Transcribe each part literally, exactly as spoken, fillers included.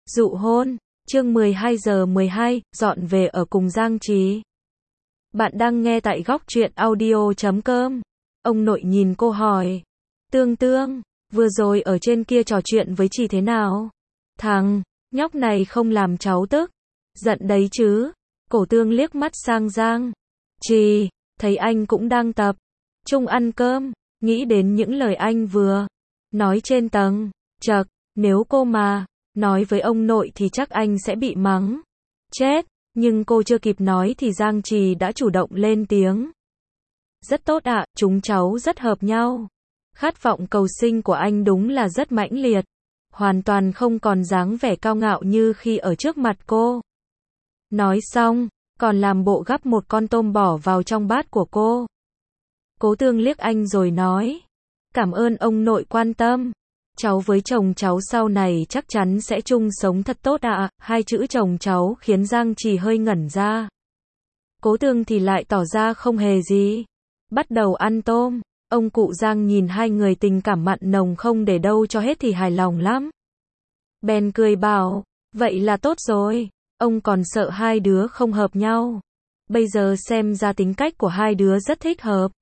Dụ hôn, chương mười hai giờ mười hai, dọn về ở cùng Giang Trì. Bạn đang nghe tại góc truyện audio chấm com. Ông nội nhìn cô hỏi. Tương Tương, vừa rồi ở trên kia trò chuyện với Trì thế nào? Thằng, nhóc này không làm cháu tức. Giận đấy chứ. Cổ Tương liếc mắt sang Giang Trì, thấy anh cũng đang tập trung ăn cơm, nghĩ đến những lời anh vừa nói trên tầng. Chậc, nếu cô mà nói với ông nội thì chắc anh sẽ bị mắng chết, nhưng cô chưa kịp nói thì Giang Trì đã chủ động lên tiếng. Rất tốt ạ, chúng cháu rất hợp nhau. Khát vọng cầu sinh của anh đúng là rất mãnh liệt, hoàn toàn không còn dáng vẻ cao ngạo như khi ở trước mặt cô. Nói xong, còn làm bộ gắp một con tôm bỏ vào trong bát của cô. Cố Tương liếc anh rồi nói, cảm ơn ông nội quan tâm. Cháu với chồng cháu sau này chắc chắn sẽ chung sống thật tốt ạ. À. Hai chữ chồng cháu khiến Giang Trì hơi ngẩn ra. Cố Tương thì lại tỏ ra không hề gì. Bắt đầu ăn tôm. Ông cụ Giang nhìn hai người tình cảm mặn nồng không để đâu cho hết thì hài lòng lắm. Bèn cười bảo, vậy là tốt rồi. Ông còn sợ hai đứa không hợp nhau. Bây giờ xem ra tính cách của hai đứa rất thích hợp.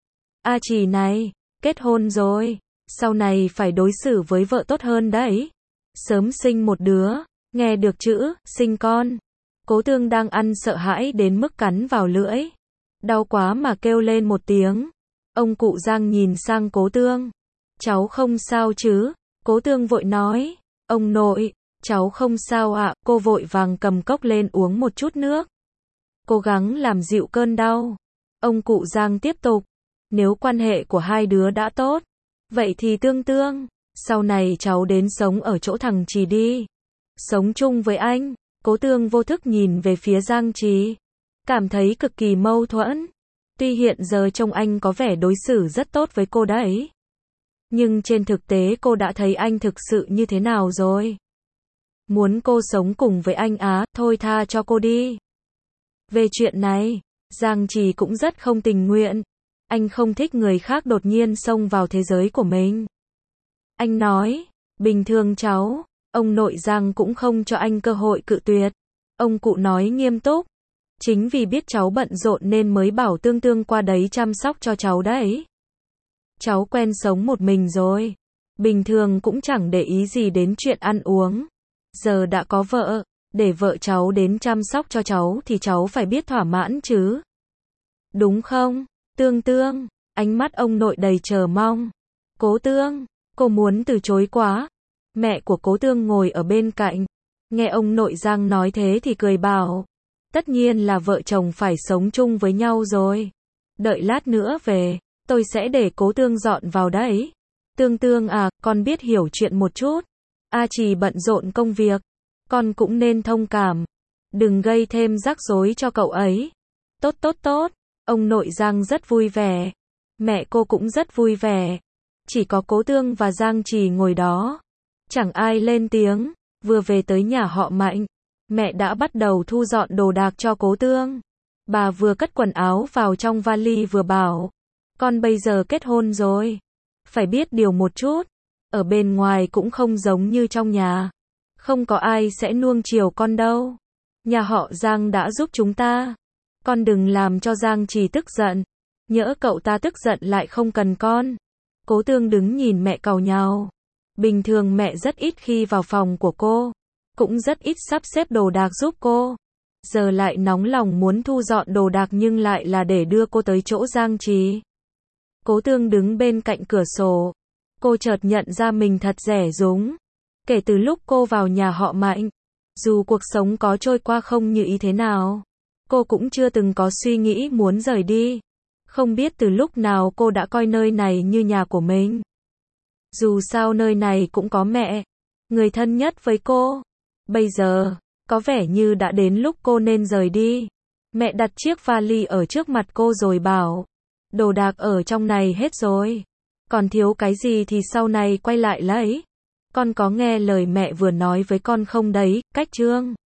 A Trì này, kết hôn rồi. Sau này phải đối xử với vợ tốt hơn đấy. Sớm sinh một đứa, nghe được chữ, sinh con. Cố Tương đang ăn sợ hãi đến mức cắn vào lưỡi. Đau quá mà kêu lên một tiếng. Ông cụ Giang nhìn sang Cố Tương. Cháu không sao chứ? Cố Tương vội nói. Ông nội, cháu không sao ạ. Cô vội vàng cầm cốc lên uống một chút nước. Cố gắng làm dịu cơn đau. Ông cụ Giang tiếp tục. Nếu quan hệ của hai đứa đã tốt, vậy thì Tương Tương, sau này cháu đến sống ở chỗ thằng Trì đi. Sống chung với anh. Cố Tương vô thức nhìn về phía Giang Trì. Cảm thấy cực kỳ mâu thuẫn. Tuy hiện giờ trông anh có vẻ đối xử rất tốt với cô đấy. Nhưng trên thực tế cô đã thấy anh thực sự như thế nào rồi. Muốn cô sống cùng với anh á, thôi tha cho cô đi. Về chuyện này, Giang Trì cũng rất không tình nguyện. Anh không thích người khác đột nhiên xông vào thế giới của mình. Anh nói, bình thường cháu, ông nội Giang cũng không cho anh cơ hội cự tuyệt. Ông cụ nói nghiêm túc, chính vì biết cháu bận rộn nên mới bảo Tương Tương qua đấy chăm sóc cho cháu đấy. Cháu quen sống một mình rồi, bình thường cũng chẳng để ý gì đến chuyện ăn uống. Giờ đã có vợ, để vợ cháu đến chăm sóc cho cháu thì cháu phải biết thỏa mãn chứ. Đúng không? Tương Tương, ánh mắt ông nội đầy chờ mong. Cố Tương, cô muốn từ chối quá. Mẹ của Cố Tương ngồi ở bên cạnh. Nghe ông nội Giang nói thế thì cười bảo. Tất nhiên là vợ chồng phải sống chung với nhau rồi. Đợi lát nữa về, tôi sẽ để Cố Tương dọn vào đấy. Tương Tương à, con biết hiểu chuyện một chút. A Trì bận rộn công việc. Con cũng nên thông cảm. Đừng gây thêm rắc rối cho cậu ấy. Tốt tốt tốt. Ông nội Giang rất vui vẻ. Mẹ cô cũng rất vui vẻ. Chỉ có Cố Tương và Giang Trì ngồi đó. Chẳng ai lên tiếng. Vừa về tới nhà họ Mạnh, mẹ đã bắt đầu thu dọn đồ đạc cho Cố Tương. Bà vừa cất quần áo vào trong vali vừa bảo. Con bây giờ kết hôn rồi. Phải biết điều một chút. Ở bên ngoài cũng không giống như trong nhà. Không có ai sẽ nuông chiều con đâu. Nhà họ Giang đã giúp chúng ta. Con đừng làm cho Giang Trì tức giận. Nhỡ cậu ta tức giận lại không cần con. Cố Tương đứng nhìn mẹ càu nhàu. Bình thường mẹ rất ít khi vào phòng của cô. Cũng rất ít sắp xếp đồ đạc giúp cô. Giờ lại nóng lòng muốn thu dọn đồ đạc nhưng lại là để đưa cô tới chỗ Giang Trì. Cố Tương đứng bên cạnh cửa sổ. Cô chợt nhận ra mình thật rẻ rúng. Kể từ lúc cô vào nhà họ Mạnh, dù cuộc sống có trôi qua không như ý thế nào, cô cũng chưa từng có suy nghĩ muốn rời đi. Không biết từ lúc nào cô đã coi nơi này như nhà của mình. Dù sao nơi này cũng có mẹ, người thân nhất với cô. Bây giờ, có vẻ như đã đến lúc cô nên rời đi. Mẹ đặt chiếc vali ở trước mặt cô rồi bảo. Đồ đạc ở trong này hết rồi. Còn thiếu cái gì thì sau này quay lại lấy. Con có nghe lời mẹ vừa nói với con không đấy, Cách Trương?